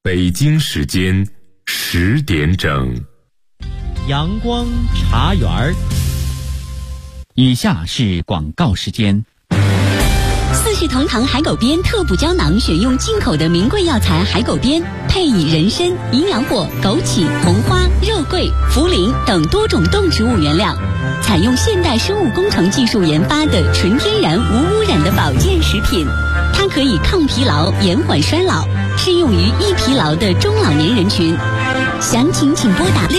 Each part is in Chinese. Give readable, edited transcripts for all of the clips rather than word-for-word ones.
北京时间10点整， 阳光茶园儿。以下是广告时间。 四世同堂海狗鞭特补胶囊，选用进口的名贵药材海狗鞭，配以人参、营养果、枸杞、红花、肉桂、茯苓等多种动植物原料，采用现代生物工程技术研发的纯天然无污染的保健食品。它可以抗疲劳、延缓衰老，适用于易疲劳的中老年人群。详情请拨打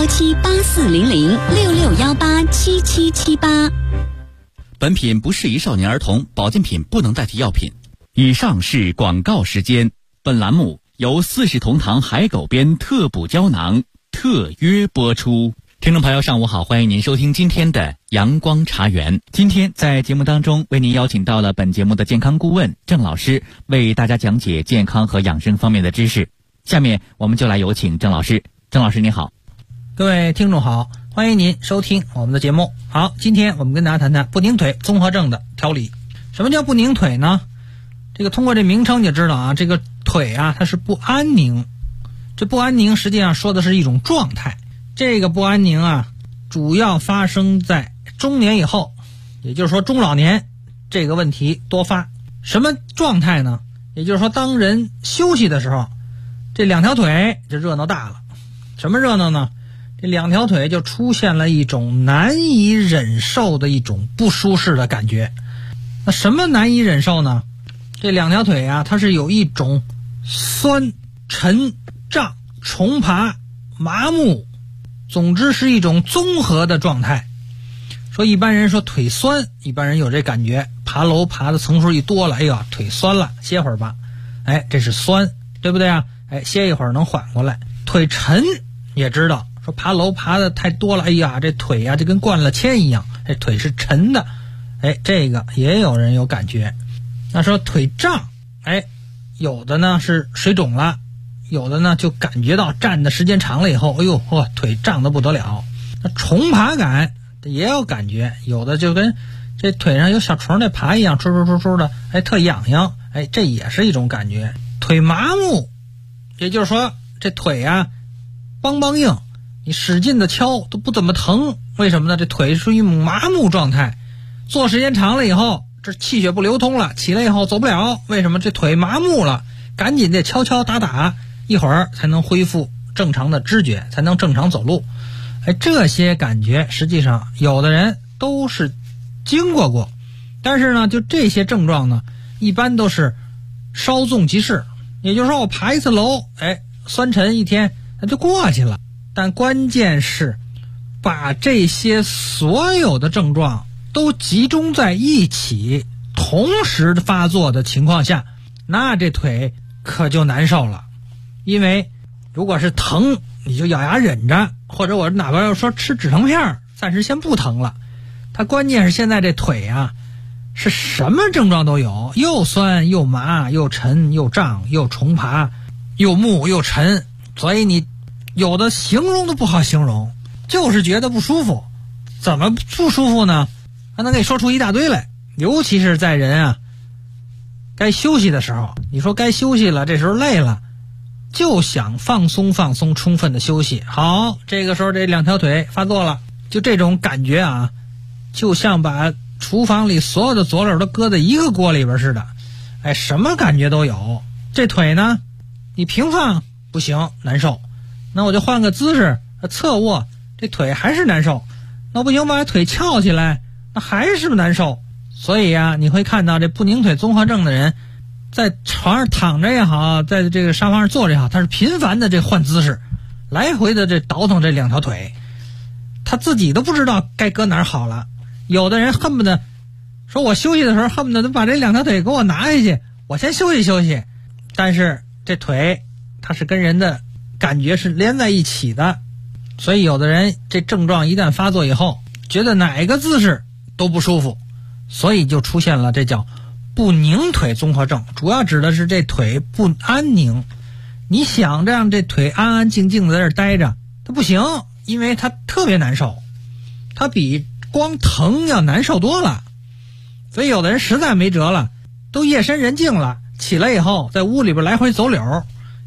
6617840066187778。 本品不适宜少年儿童，保健品不能代替药品。以上是广告时间。本栏目由四世同堂海狗鞭特补胶囊特约播出。听众朋友上午好，欢迎您收听今天的阳光茶园。今天在节目当中为您邀请到了本节目的健康顾问郑老师，为大家讲解健康和养生方面的知识。下面我们就来有请郑老师。郑老师您好。 各位听众好，欢迎您收听我们的节目。好，今天我们跟大家谈谈不宁腿综合症的调理。什么叫不宁腿呢？这个通过这名称就知道啊，这个腿啊它是不安宁。这不安宁实际上说的是一种状态。这个不安宁啊主要发生在中年以后，也就是说中老年这个问题多发。什么状态呢？也就是说当人休息的时候，这两条腿就热闹大了。什么热闹呢？这两条腿就出现了一种难以忍受的一种不舒适的感觉。那什么难以忍受呢？这两条腿啊它是有一种酸、沉、胀、重爬、麻木，总之是一种综合的状态。说一般人说腿酸，一般人有这感觉，爬楼爬的层数一多了，哎呀腿酸了，歇会儿吧，哎这是酸，对不对啊？哎歇一会儿能缓过来。腿沉也知道，说爬楼爬的太多了，哎呀这腿啊就跟灌了铅一样，这腿是沉的，哎这个也有人有感觉。那说腿胀，哎有的呢是水肿了，有的呢就感觉到站的时间长了以后，哎呦腿胀得不得了。那重爬感也有感觉，有的就跟这腿上有小虫在爬一样，出的，哎特痒痒，哎这也是一种感觉。腿麻木，也就是说这腿啊梆梆硬，你使劲的敲都不怎么疼。为什么呢？这腿属于麻木状态，坐时间长了以后这气血不流通了，起来以后走不了。为什么？这腿麻木了，赶紧得敲敲打打，一会儿才能恢复正常的知觉，才能正常走路。哎，这些感觉实际上有的人都是经过，但是呢就这些症状呢一般都是稍纵即逝。也就是说我爬一次楼，哎酸沉一天那就过去了。但关键是把这些所有的症状都集中在一起同时发作的情况下，那这腿可就难受了。因为如果是疼你就咬牙忍着，或者我哪怕要说吃止疼片暂时先不疼了。它关键是现在这腿啊是什么症状都有，又酸又麻又沉又胀又重爬又木又沉，所以你有的形容都不好形容，就是觉得不舒服。怎么不舒服呢？还能给你说出一大堆来。尤其是在人啊该休息的时候，你说该休息了，这时候累了就想放松放松，充分的休息。好，这个时候这两条腿发作了，就这种感觉啊就像把厨房里所有的佐料都搁在一个锅里边似的，哎什么感觉都有。这腿呢你平放不行，难受，那我就换个姿势侧卧，这腿还是难受。那不行，把腿翘起来，那还是难受。所以啊你会看到这不宁腿综合症的人在床上躺着也好，在这个沙发上坐着也好，他是频繁的这换姿势，来回的这倒腾这两条腿，他自己都不知道该搁哪儿好了。有的人恨不得说我休息的时候恨不得都把这两条腿给我拿下去，我先休息休息。但是这腿它是跟人的感觉是连在一起的，所以有的人这症状一旦发作以后，觉得哪个姿势都不舒服，所以就出现了这叫不宁腿综合症。主要指的是这腿不安宁。你想让这腿安安静静的在这儿待着，它不行，因为它特别难受，它比光疼要难受多了。所以有的人实在没辙了，都夜深人静了，起来以后在屋里边来回走柳，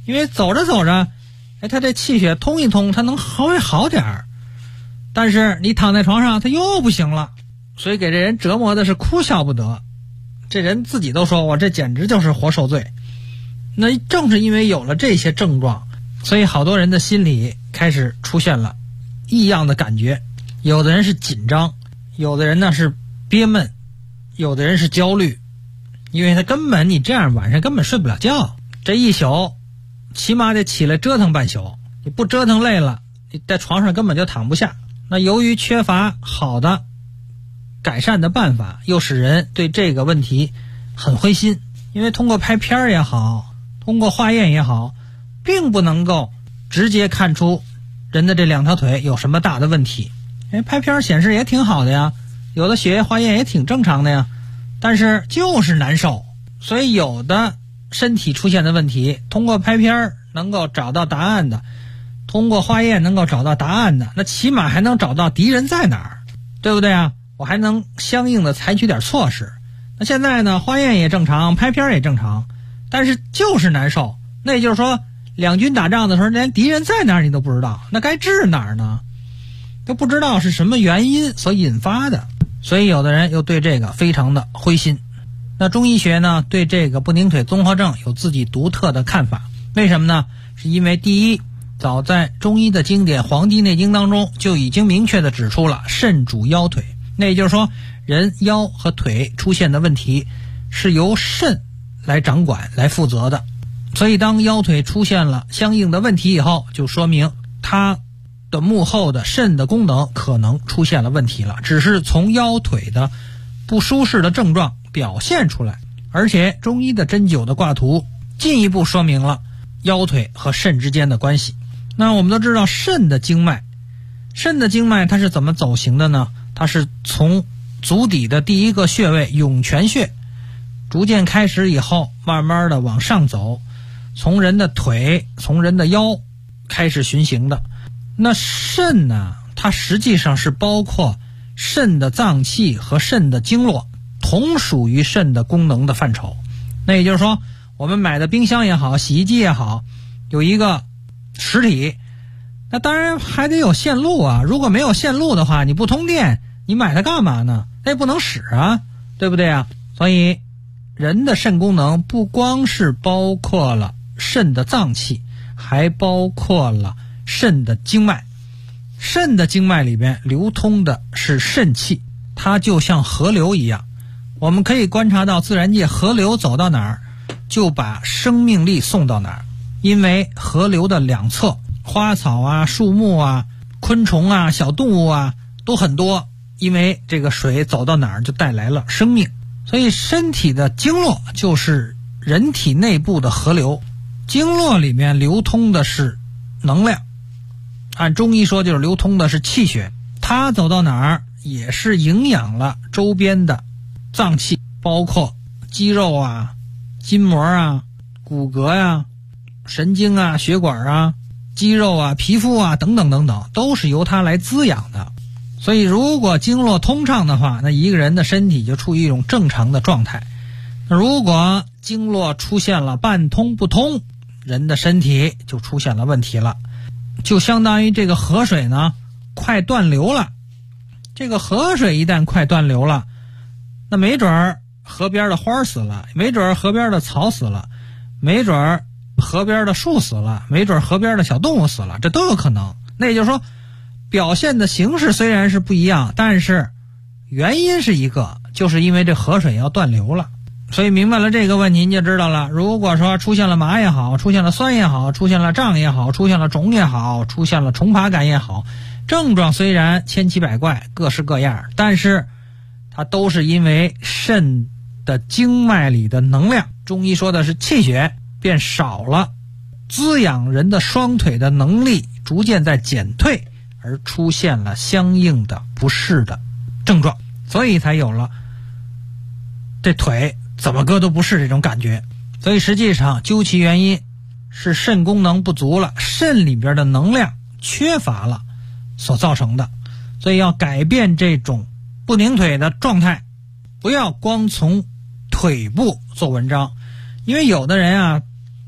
因为走着走着，他这气血通一通，他能稍微好点儿。但是你躺在床上，他又不行了，所以给这人折磨的是哭笑不得。这人自己都说，我这简直就是活受罪。那正是因为有了这些症状，所以好多人的心里开始出现了异样的感觉。有的人是紧张，有的人呢是憋闷，有的人是焦虑，因为他根本你这样晚上根本睡不了觉，这一宿起码得起来折腾半宿，你不折腾累了，你在床上根本就躺不下。那由于缺乏好的改善的办法，又使人对这个问题很灰心。因为通过拍片也好，通过化验也好，并不能够直接看出人的这两条腿有什么大的问题。拍片显示也挺好的呀，有的血液化验也挺正常的呀，但是就是难受。所以有的身体出现的问题，通过拍片能够找到答案的，通过化验能够找到答案的，那起码还能找到敌人在哪儿，对不对啊？我还能相应的采取点措施。那现在呢，化验也正常，拍片也正常，但是就是难受。那也就是说，两军打仗的时候，连敌人在哪儿你都不知道，那该治哪儿呢？都不知道是什么原因所引发的，所以有的人又对这个非常的灰心。那中医学呢，对这个不宁腿综合症有自己独特的看法。为什么呢？是因为第一，早在中医的经典《黄帝内经》当中就已经明确的指出了肾主腰腿。那也就是说，人腰和腿出现的问题是由肾来掌管来负责的。所以当腰腿出现了相应的问题以后，就说明它的幕后的肾的功能可能出现了问题了，只是从腰腿的不舒适的症状表现出来。而且中医的针灸的挂图进一步说明了腰腿和肾之间的关系。那我们都知道肾的经脉它是怎么走行的呢？它是从足底的第一个穴位涌泉穴逐渐开始以后，慢慢的往上走，从人的腿，从人的腰开始循行的。那肾呢，它实际上是包括肾的脏器和肾的经络，同属于肾的功能的范畴。那也就是说，我们买的冰箱也好，洗衣机也好，有一个实体，那当然还得有线路啊。如果没有线路的话，你不通电，你买它干嘛呢？那也不能使啊，对不对啊？所以人的肾功能不光是包括了肾的脏器，还包括了肾的经脉。肾的经脉里边流通的是肾气，它就像河流一样。我们可以观察到自然界，河流走到哪儿就把生命力送到哪儿。因为河流的两侧，花草啊、树木啊、昆虫啊、小动物啊都很多，因为这个水走到哪儿就带来了生命。所以身体的经络就是人体内部的河流，经络里面流通的是能量，按中医说就是流通的是气血，它走到哪儿也是营养了周边的脏器，包括肌肉啊、筋膜啊、骨骼啊、神经啊、血管啊、肌肉啊、皮肤啊等等等等，都是由它来滋养的。所以如果经络通畅的话，那一个人的身体就处于一种正常的状态。如果经络出现了半通不通，人的身体就出现了问题了。就相当于这个河水呢快断流了，这个河水一旦快断流了，那没准儿河边的花死了，没准儿河边的草死了，没准儿河边的树死了，没准儿河边的小动物死了，这都有可能。那也就是说，表现的形式虽然是不一样，但是原因是一个，就是因为这河水要断流了。所以明白了这个问题，你就知道了，如果说出现了麻也好，出现了酸也好，出现了胀也好，出现了肿也好，出现了虫爬感也好，症状虽然千奇百怪，各式各样，但是它都是因为肾的经脉里的能量，中医说的是气血变少了，滋养人的双腿的能力逐渐在减退，而出现了相应的不适的症状，所以才有了这腿怎么割都不是这种感觉。所以实际上究其原因是肾功能不足了，肾里边的能量缺乏了所造成的。所以要改变这种不宁腿的状态，不要光从腿部做文章。因为有的人啊，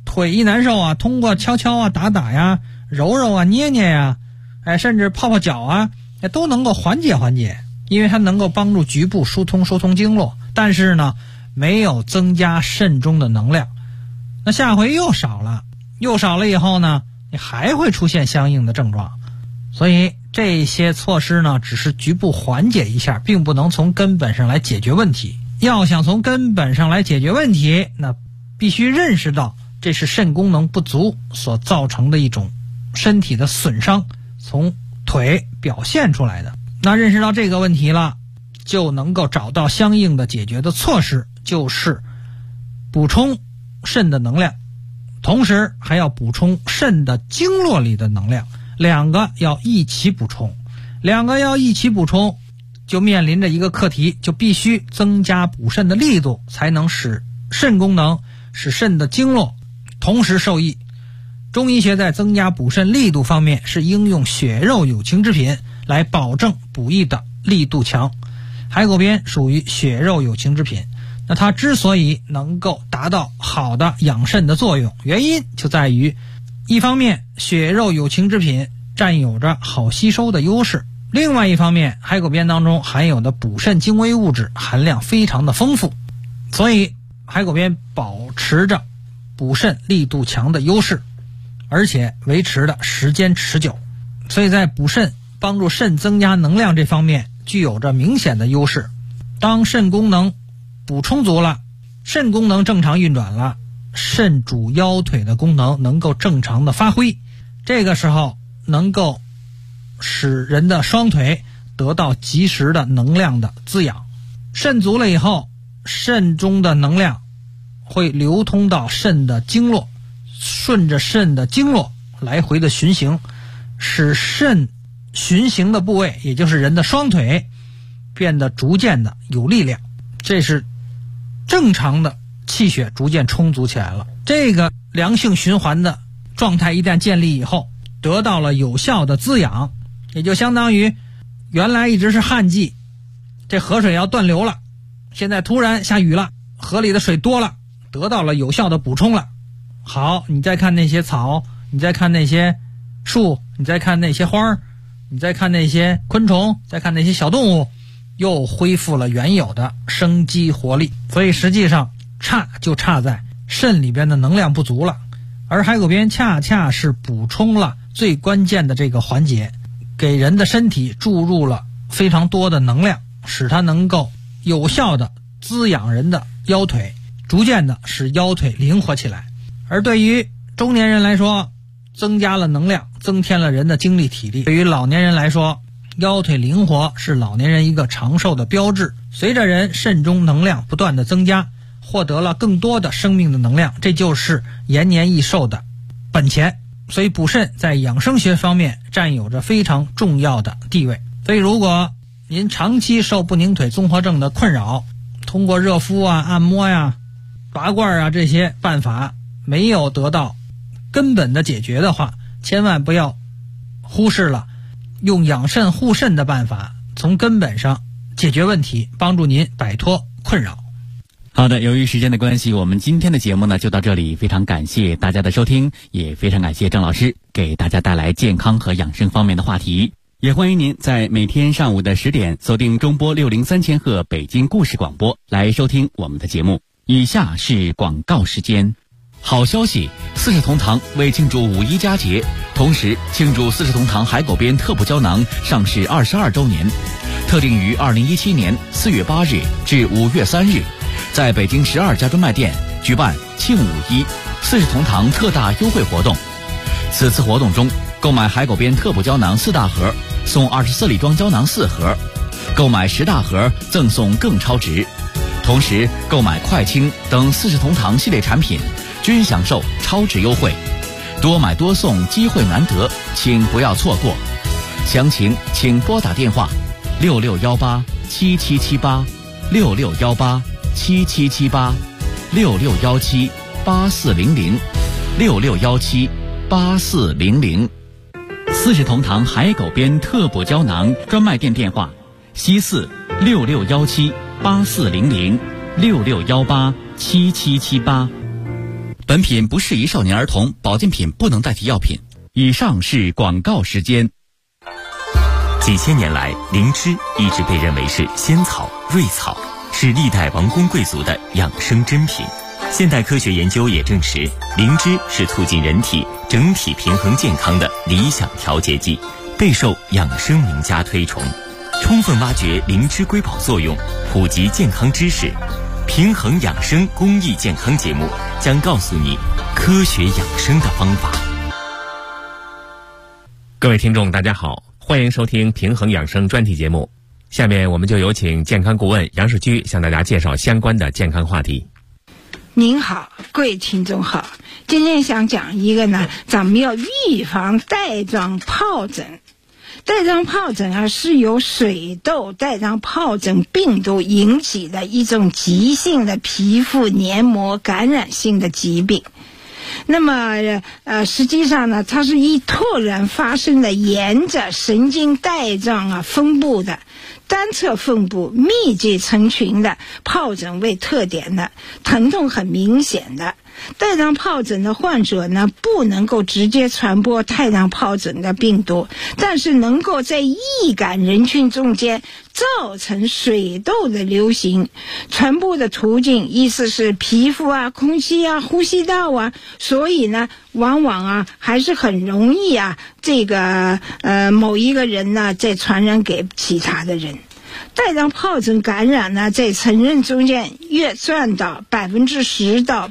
腿一难受啊，通过敲敲啊、打打呀、揉揉啊、捏捏呀，甚至泡泡脚啊，都能够缓解，因为它能够帮助局部疏通经络。但是呢，没有增加肾中的能量，那下回又少了以后呢，你还会出现相应的症状。所以这些措施呢，只是局部缓解一下，并不能从根本上来解决问题。要想从根本上来解决问题，那必须认识到这是肾功能不足所造成的一种身体的损伤，从腿表现出来的。那认识到这个问题了，就能够找到相应的解决的措施，就是补充肾的能量，同时还要补充肾的经络里的能量，两个要一起补充，就面临着一个课题，就必须增加补肾的力度，才能使肾功能、使肾的经络同时受益。中医学在增加补肾力度方面是应用血肉有情之品来保证补益的力度强。海狗鞭属于血肉有情之品，那它之所以能够达到好的养肾的作用，原因就在于一方面血肉有情之品占有着好吸收的优势，另外一方面海狗鞭当中含有的补肾精微物质含量非常的丰富，所以海狗鞭保持着补肾力度强的优势，而且维持的时间持久，所以在补肾帮助肾增加能量这方面具有着明显的优势。当肾功能补充足了，肾功能正常运转了，肾主腰腿的功能能够正常的发挥，这个时候能够使人的双腿得到及时的能量的滋养。肾足了以后，肾中的能量会流通到肾的经络，顺着肾的经络来回的循行，使肾循行的部位，也就是人的双腿，变得逐渐的有力量，这是正常的气血逐渐充足起来了。这个良性循环的状态一旦建立以后，得到了有效的滋养，也就相当于原来一直是旱季，这河水要断流了，现在突然下雨了，河里的水多了，得到了有效的补充了。好，你再看那些草，你再看那些树，你再看那些花，你再看那些昆虫，再看那些小动物，又恢复了原有的生机活力。所以实际上差就差在肾里边的能量不足了，而海狗鞭恰恰是补充了最关键的这个环节，给人的身体注入了非常多的能量，使它能够有效的滋养人的腰腿，逐渐的使腰腿灵活起来。而对于中年人来说，增加了能量，增添了人的精力体力。对于老年人来说，腰腿灵活是老年人一个长寿的标志。随着人肾中能量不断的增加，获得了更多的生命的能量，这就是延年益寿的本钱。所以补肾在养生学方面占有着非常重要的地位。所以如果您长期受不宁腿综合症的困扰，通过热敷啊、按摩呀、拔罐啊这些办法没有得到根本的解决的话，千万不要忽视了用养肾护肾的办法，从根本上解决问题，帮助您摆脱困扰。 好的，由于时间的关系，我们今天的节目呢就到这里，非常感谢大家的收听，也非常感谢郑老师给大家带来健康和养生方面的话题。也欢迎您在每天上午的10点锁定中波603千赫北京故事广播来收听我们的节目。以下是广告时间。好消息，四世同堂为庆祝五一佳节，同时庆祝四世同堂海狗鞭特补胶囊上市22周年，特定于2017年4月8日至5月3日，在北京12家专卖店举办庆五一四世同堂特大优惠活动。此次活动中，购买海狗鞭特补胶囊4大盒送24粒装胶囊4盒，购买10大盒赠送更超值。同时购买快清等四世同堂系列产品均享受超值优惠，多买多送，机会难得，请不要错过。详情请拨打电话66187778 66187778 66178400 66178400。四世同堂海狗鞭特补胶囊专卖店电话：西4 66178400 66187778。 本品不适宜少年儿童，保健品不能代替药品。以上是广告时间。 几千年来，灵芝一直被认为是仙草、瑞草，是历代王公贵族的养生珍品。现代科学研究也证实，灵芝是促进人体整体平衡健康的理想调节剂，备受养生名家推崇。充分挖掘灵芝瑰宝作用，普及健康知识，平衡养生公益健康节目将告诉你科学养生的方法。 各位听众大家好，欢迎收听平衡养生专题节目。下面我们就有请健康顾问杨世居向大家介绍相关的健康话题。 您好，各位听众好，今天想讲一个呢，咱们要预防带状疱疹。带状疱疹啊，是由水痘带状疱疹病毒引起的一种急性的皮肤黏膜感染性的疾病。那么实际上呢，它是以突然发生的沿着神经带状啊分布的单侧分布密集成群的疱疹为特点的，疼痛很明显的。带状疱疹的患者呢，不能够直接传播带状疱疹的病毒，但是能够在易感人群中间造成水痘的流行。传播的途径意思是皮肤啊、空气啊、呼吸道啊，所以呢往往啊还是很容易啊这个某一个人呢再传染给其他的人。带状疱疹感染呢，在成人中间约占到10%到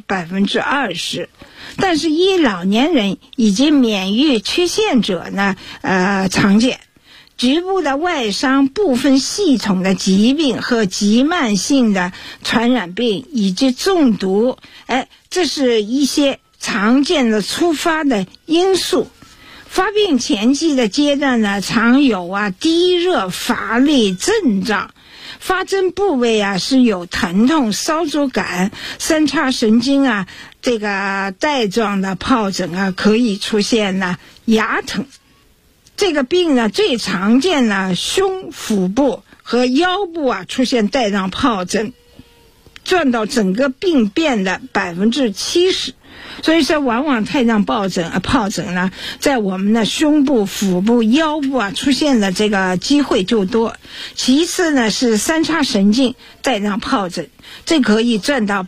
20%，但是以老年人以及免疫缺陷者呢，常见。局部的外伤、部分系统的疾病和急慢性的传染病以及中毒，这是一些常见的突发的因素。发病前期的阶段呢，常有低热、乏力症状，发症部位是有疼痛、烧灼感，三叉神经这个带状的疱疹可以出现牙疼。这个病呢，最常见胸、腹部和腰部出现带状疱疹，占到整个病变的70%。所以说往往带状疱疹呢，在我们的胸部、腹部、腰部出现的这个机会就多。其次呢是三叉神经带状疱疹，这可以占到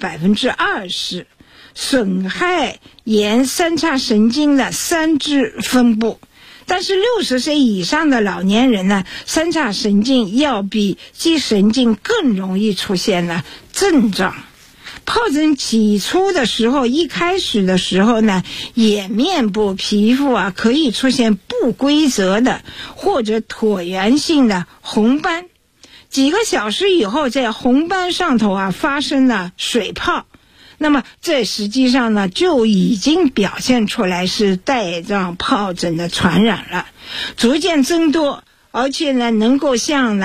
20%，损害沿三叉神经的三支分布。但是60岁以上的老年人呢，三叉神经要比肌神经更容易出现症状。疱疹起初的时候，一开始的时候呢，眼面部皮肤可以出现不规则的或者椭圆性的红斑，几个小时以后，在红斑上头发生了水泡，那么这实际上呢，就已经表现出来是带状疱疹的传染了，逐渐增多。而且呢，能够像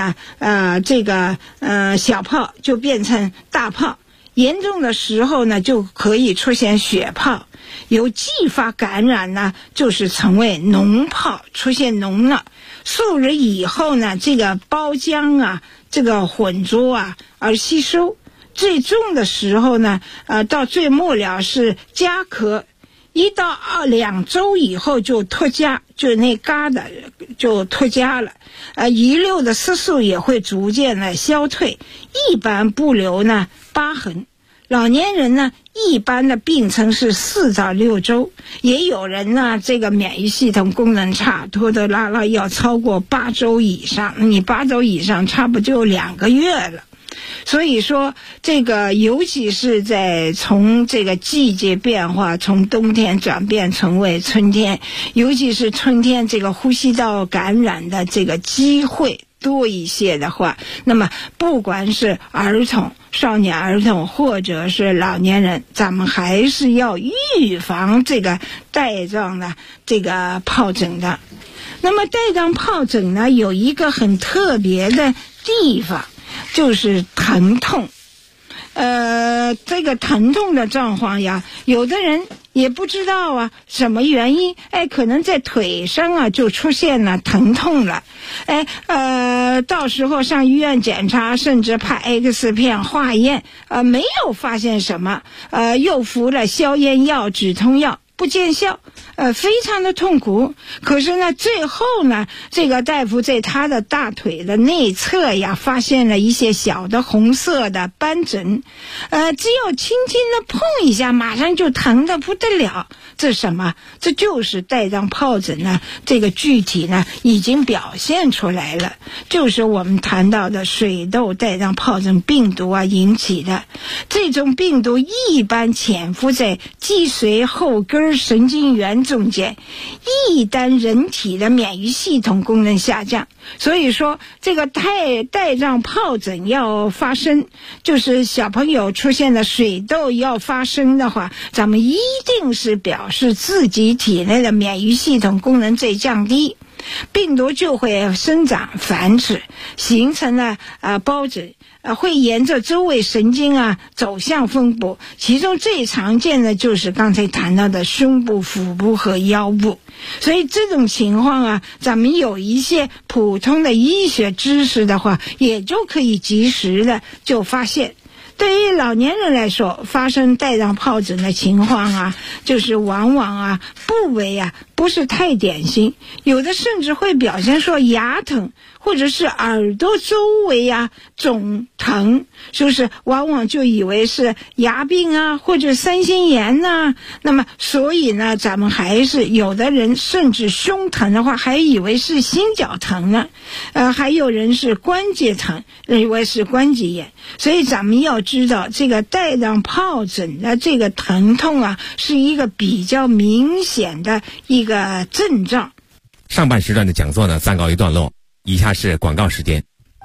小泡就变成大泡，严重的时候呢，就可以出现血泡，有继发感染呢，就是成为脓泡，出现脓了。数日以后呢，这个包浆这个混浊而吸收，最重的时候呢，到最末了是痂咳，1到2周以后就脱痂，就那疙瘩就脱痂了，遗留的色素也会逐渐消退，一般不留疤痕。老年人呢，一般的病程是4到6周，也有人呢，这个免疫系统功能差，拖拖拉拉要超过8周以上，你8周以上差不多就2个月了。所以说这个尤其是在从这个季节变化，从冬天转变成为春天，尤其是春天这个呼吸道感染的这个机会多一些的话，那么不管是儿童、少年儿童或者是老年人，咱们还是要预防这个带状的这个疱疹的。那么带状疱疹呢，有一个很特别的地方，就是疼痛。 这个疼痛的状况呀，有的人也不知道啊什么原因，可能在腿上啊就出现了疼痛了，到时候上医院检查，甚至拍 X 片化验，没有发现什么，又服了消炎药、止痛药，不见效，非常的痛苦。可是呢，最后呢，这个大夫在他的大腿的内侧呀，发现了一些小的红色的斑疹，只要轻轻的碰一下，马上就疼得不得了。这是什么？这就是带状疱疹呢，这个具体呢已经表现出来了，就是我们谈到的水痘带状疱疹病毒啊引起的。这种病毒一般潜伏在脊髓后根神经元中间，一旦人体的免疫系统功能下降，所以说这个带状疱疹要发生，就是小朋友出现的水痘要发生的话，咱们一定是表示自己体内的免疫系统功能在降低，病毒就会生长繁殖，形成了疱疹，会沿着周围神经啊走向腹部，其中最常见的就是刚才谈到的胸部、腹部和腰部。所以这种情况啊，咱们有一些普通的医学知识的话，也就可以及时的就发现。对于老年人来说，发生带状疱疹的情况啊，就是往往啊部位啊不是太典型，有的甚至会表现说牙疼，或者是耳朵周围啊肿疼，就是往往就以为是牙病啊或者三心炎呐。那么所以呢，咱们还是有的人甚至胸疼的话还以为是心绞疼呢，还有人是关节疼，以为是关节炎。所以咱们要知道，这个带状疱疹的这个疼痛啊，是一个比较明显的一个症状。 上半时段的讲座呢暂告一段落，以下是广告时间。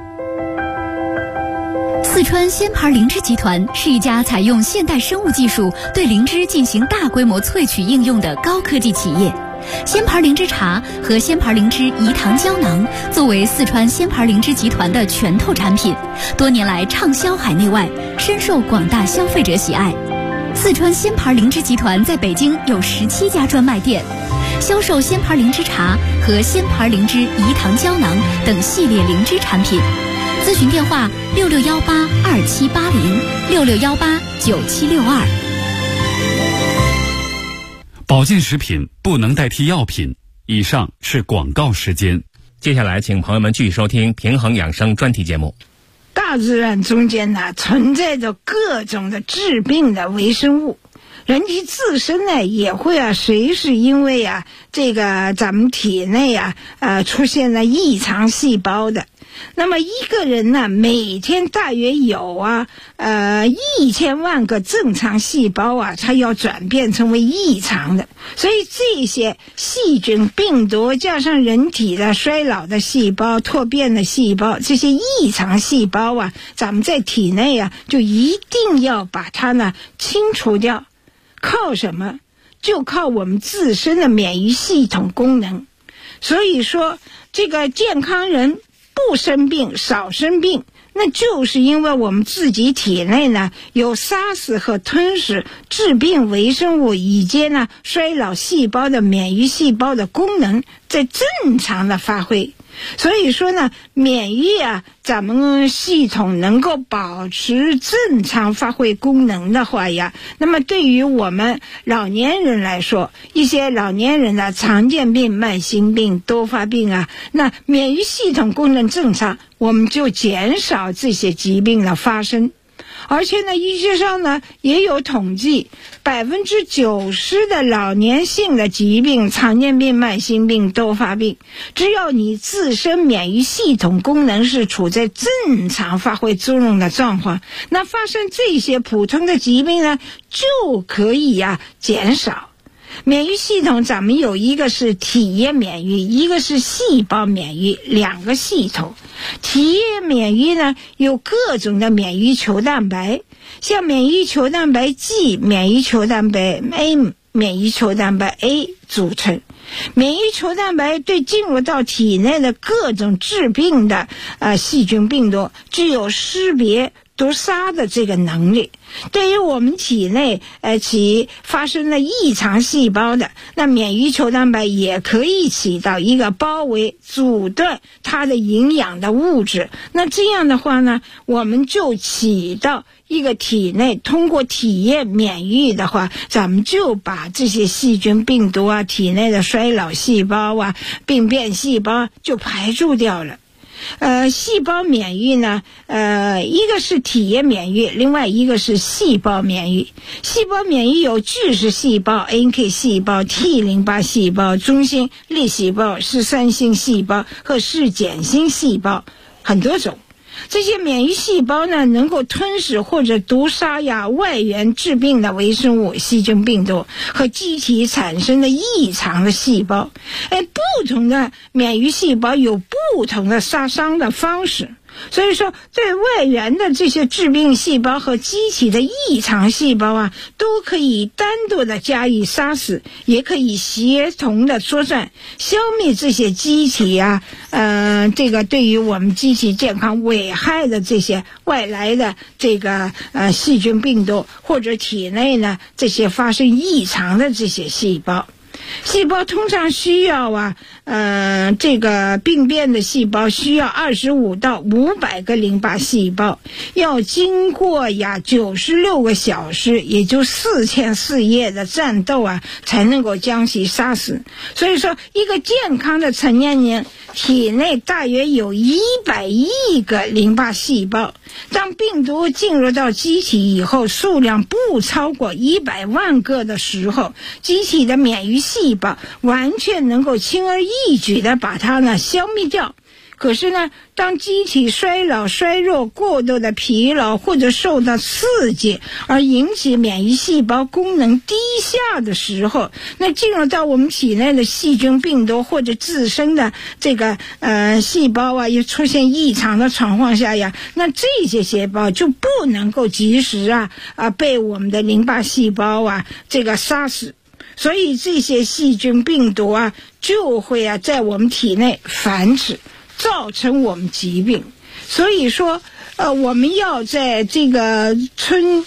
四川仙牌灵芝集团是一家采用现代生物技术对灵芝进行大规模萃取应用的高科技企业。仙牌灵芝茶和仙牌灵芝饴糖胶囊作为四川仙牌灵芝集团的拳头产品，多年来畅销海内外，深受广大消费者喜爱。四川仙牌灵芝集团在北京有17家专卖店，销售仙牌灵芝茶和仙牌灵芝饴糖胶囊等系列灵芝产品。咨询电话66182780，66189762。 保健食品不能代替药品。以上是广告时间。 接下来请朋友们继续收听平衡养生专题节目。 大自然中间呢，存在着各种的致病的微生物，人体自身呢也会随时因为这个咱们体内出现了异常细胞的。那么一个人呢，每天大约有1000万个正常细胞它要转变成为异常的。所以这些细菌、病毒加上人体的衰老的细胞、脱变的细胞，这些异常细胞咱们在体内就一定要把它呢清除掉。靠什么？就靠我们自身的免疫系统功能。所以说这个健康人不生病、少生病，那就是因为我们自己体内呢有杀死和吞噬致病微生物以及呢衰老细胞的免疫细胞的功能在正常的发挥。所以说呢，免疫咱们系统能够保持正常发挥功能的话那么对于我们老年人来说，一些老年人的常见病、慢性病、多发病那免疫系统功能正常，我们就减少这些疾病的发生。而且呢，医学上呢也有统计，90%的老年性的疾病、常见病、慢性病、多发病，只要你自身免疫系统功能是处在正常发挥作用的状况，那发生这些普通的疾病呢就可以减少。免疫系统咱们有一个是体液免疫，一个是细胞免疫，两个系统。体液免疫呢有各种的免疫球蛋白，像免疫球蛋白 G、免疫球蛋白 A、免疫球蛋白 A 组成。免疫球蛋白对进入到体内的各种致病的细菌病毒具有识别、 毒杀的这个能力。对于我们体内其发生了异常细胞的，那免疫球蛋白也可以起到一个包围阻断它的营养的物质。那这样的话呢，我们就起到一个体内通过体液免疫的话，咱们就把这些细菌病毒啊、体内的衰老细胞啊、病变细胞就排除掉了。细胞免疫呢，一个是体液免疫，另外一个是细胞免疫。细胞免疫有巨噬细胞、NK 细胞、T 淋巴细胞、中性粒细胞、嗜酸性细胞和嗜碱性细胞，很多种。这些免疫细胞呢，能够吞噬或者毒杀外源致病的微生物、细菌、病毒和机体产生的异常的细胞。不同的免疫细胞有不同的杀伤的方式。所以说，对外源的这些致病细胞和机体的异常细胞啊，都可以单独的加以杀死，也可以协同的作战，消灭这些机体啊，这个对于我们机体健康危害的这些外来的这个细菌、病毒，或者体内呢这些发生异常的这些细胞。细胞通常需要这个病变的细胞需要25到500个淋巴细胞，要经过96个小时，也就4天4夜的战斗才能够将其杀死。所以说，一个健康的成年人体内大约有100亿个淋巴细胞。当病毒进入到机体以后，数量不超过100万个的时候，机体的免疫细胞完全能够轻而易举地把它呢消灭掉。可是呢，当机体衰老、衰弱、过度的疲劳或者受到刺激而引起免疫细胞功能低下的时候，那进入到我们体内的细菌、病毒或者自身的这个细胞也出现异常的情况下那这些细胞就不能够及时被我们的淋巴细胞这个杀死。所以这些细菌、病毒就会在我们体内繁殖，造成我们疾病。所以说我们要在这个春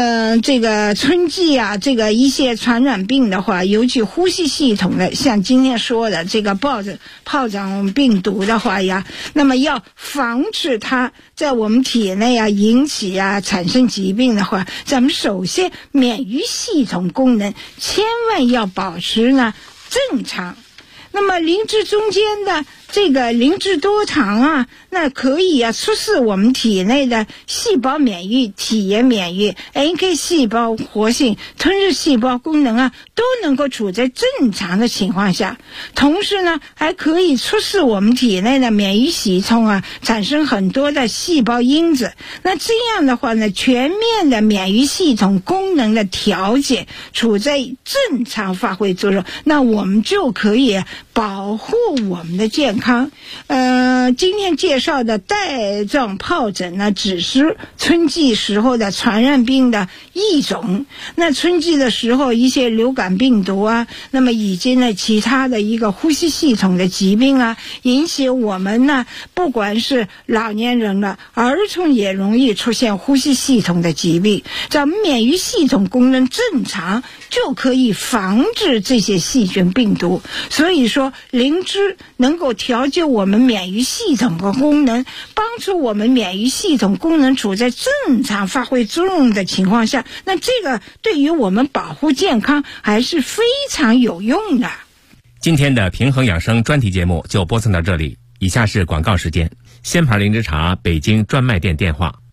季这个一些传染病的话，尤其呼吸系统的，像今天说的这个疱疹病毒的话那么要防止它在我们体内引起产生疾病的话，咱们首先免疫系统功能千万要保持正常。那么灵芝中间的这个灵芝多糖那可以促使我们体内的细胞免疫、体液免疫、NK 细胞活性、吞噬细胞功能都能够处在正常的情况下。同时呢，还可以促使我们体内的免疫系统产生很多的细胞因子。那这样的话呢，全面的免疫系统功能的调节处在正常发挥作用，那我们就可以保护我们的健康。今天介绍的带状疱疹呢，只是春季时候的传染病的一种。那春季的时候，一些流感病毒那么以及呢其他的一个呼吸系统的疾病引起我们呢，不管是老年人了，儿童也容易出现呼吸系统的疾病。咱们免疫系统功能正常，就可以防治这些细菌病毒。所以说，灵芝能够调节我们免疫系统的功能，帮助我们免疫系统功能处在正常发挥作用的情况下，那这个对于我们保护健康还是非常有用的。 今天的平衡养生专题节目就播送到这里，以下是广告时间。鲜牌灵芝茶北京专卖店电话